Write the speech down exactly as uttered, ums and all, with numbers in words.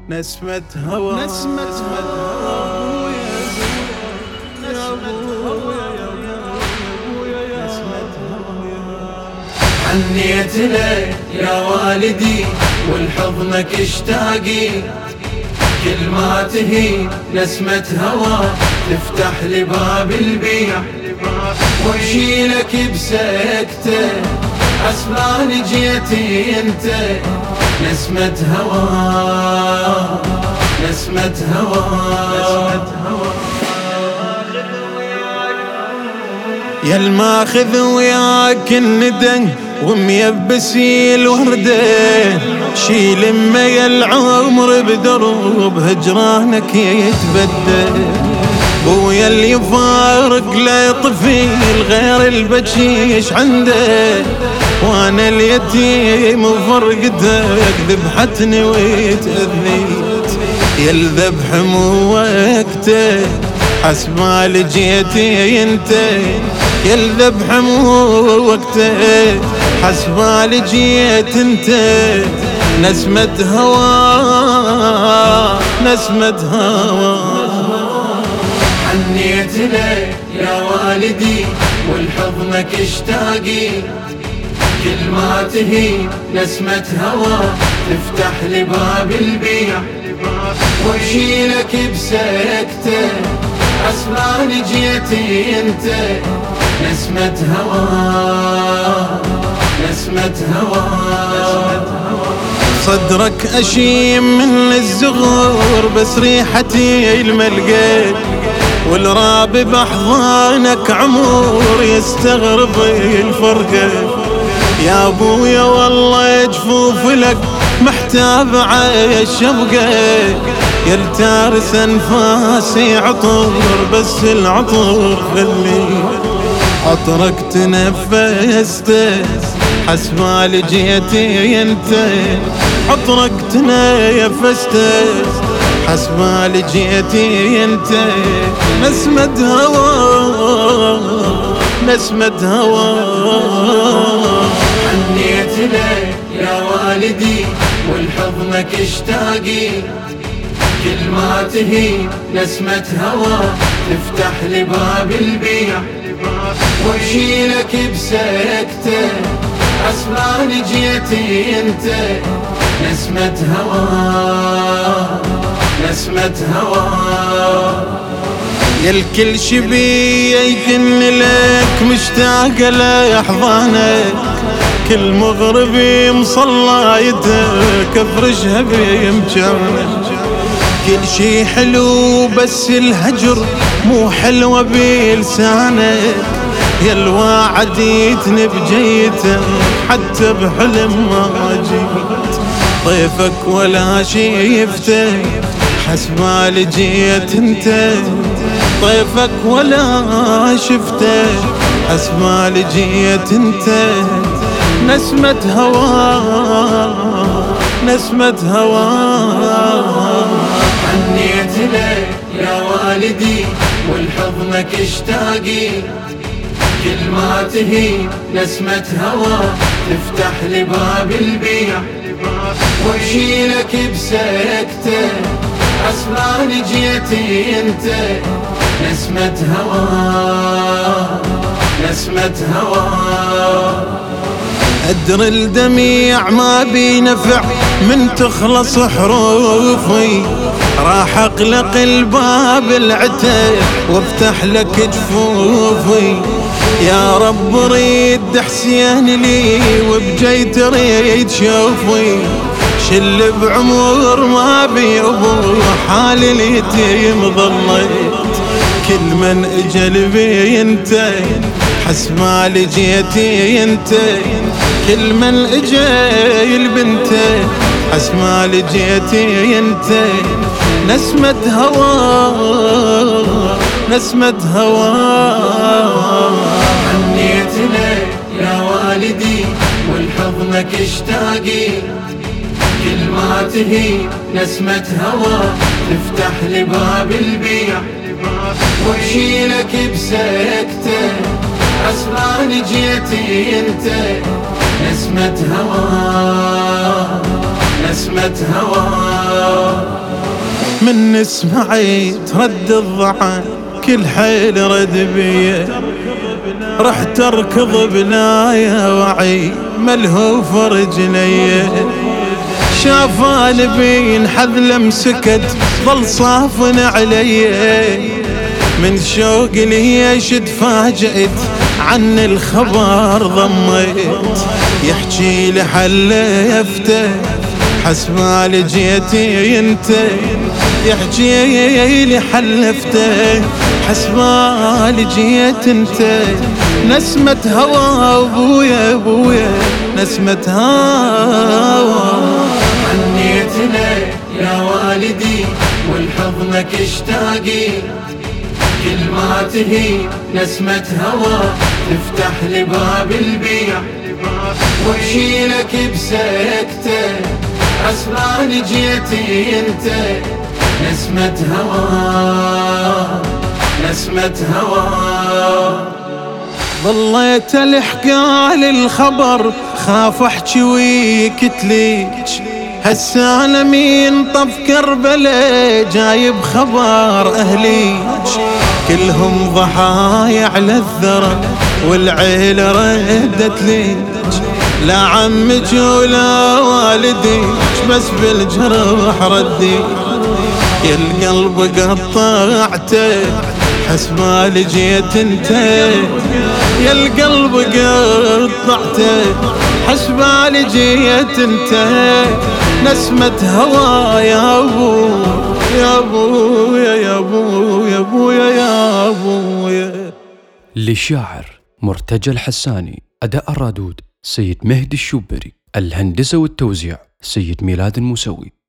نسمة هوا نسمة هوا يا ابويا يا ابويا يا نسمة هوا. حنيت لك يا والدي والحضنك اشتاقي، كل ما تهي نسمة هوا تفتح لي باب البيع، واشيلك بسكته حسبان جيتي انت. نسمة هوا نسمة هوا يا الماخذ وياك الندى وميبسي الوردة، شيل امي العمر بدرب هجرانك يتبدل. بويا اللي يفارق لا طفيل غير البشيش عنده، وانا اليتيم وفرقتك ذبحتني وتأذيت. يا الذبح مو وقته حسبال جيتي انت، يا الذبح مو وقته حسبال جيت انت. نسمة هوا نسمة هوا. حنيت لك يا والدي والحضنك اشتاقي، كل ما تهي نسمة هوا تفتح لي باب البيع، واشيلك بسكته حسبان جيتي انت. نسمة هوا نسمة هوا. صدرك أشيم من الزغور بس ريحتي الملقيت، والراب بأحضانك عمور يستغرب الفرقة. يا ابويا والله جفوف لك محتاج عالشبقة، يا التارس انفاسي عطر بس العطر خلي عطرك تنفسته حسبال جيتي انت. عطرك تنفسته حسبال جيتي انت. نسمة هوا نسمة هوا. حنيت لك يا والدي والحضنك اشتاقي، كل ما تهي نسمة هوا تفتح لي باب البيع، واشيلك بسكته حسبان جيتي انت. نسمة هوا نسمة هوا. يا الكل شبيه يكن لك مشتاق لأحضانك، كل مغربي مصلايتك افرشها بمجانك. كل شي حلو بس الهجر مو حلوة بلسانك، يا الواعد يتني بجيتك حتى بحلم ما جيت. ضيفك ولا شيفته حسبال جيت انت، ضيفك ولا شفته حسبال جيت انت. نسمة هوا نسمة هوا. حنيت لك يا والدي والحضنك اشتاقي، كل ما تهي نسمة هوا تفتح لي باب البيع، واشيلك بسكته حسبان جيتي انت. نسمة هوا نسمة هوا. أدري الدميع ما بينفع من تخلص حروفي، راح أغلق الباب العتاب وافتح لك جفوفي. يا رب ريد حسين لي وبجي تريد شوفي، شل بعمر ما بي أبو حال اليتيم ظليت. كل من اجل بي انت حسبال جيتي انت، كل من اجل بنته حسبال جيتي انت. نسمة هوا نسمة هوا. حنيت لك يا والدي والحضنك اشتاقي، كل ما تهي نسمة هوا تفتح لي باب البيع، واشيلك بسكته حسبان جيتي انت. نسمة هوا نسمة هوا. من سمعت رد الضعن كل حيل رد بيه، رحت اركض بلايا وعي ملهوف رجلي، شافان بين حذلم سكت ظل صافن علي، من شوق ليش تفاجأت عن الخبر ضميت، يحكي لي حلفته حسبالي جيتي انت، يحكي لي حلفته حسبالي جيت انت، نسمة هوا ابويا ابويا نسمة هوا. عنيت لك يا والدي والحضنك اشتاقيت، كل ما تهي نسمة هوا تفتح لي باب البيع، واشيلك بسكتة حسبالي جيتي انت، نسمة هوا نسمة هوا. ظليت الحقال الخبر خاف احكي ويكتليج، هسه انا مين طف كربلاء جايب خبر اهليج، كلهم ضحايا على الثرى والعيلة ردت ليج، لا عمك ولا والديك بس بالجرح ردي، يا القلب قطعته حسبالي جيت انت، يا القلب قطعته حسبالي جيت انت، نسمة هوا يا ابو يا ابو يا ابو يا ابو يا ابو يا. للشاعر مرتجى الحساني، أداء الرادود سيد مهدي الشوبري، الهندسة والتوزيع سيد ميلاد الموسوي.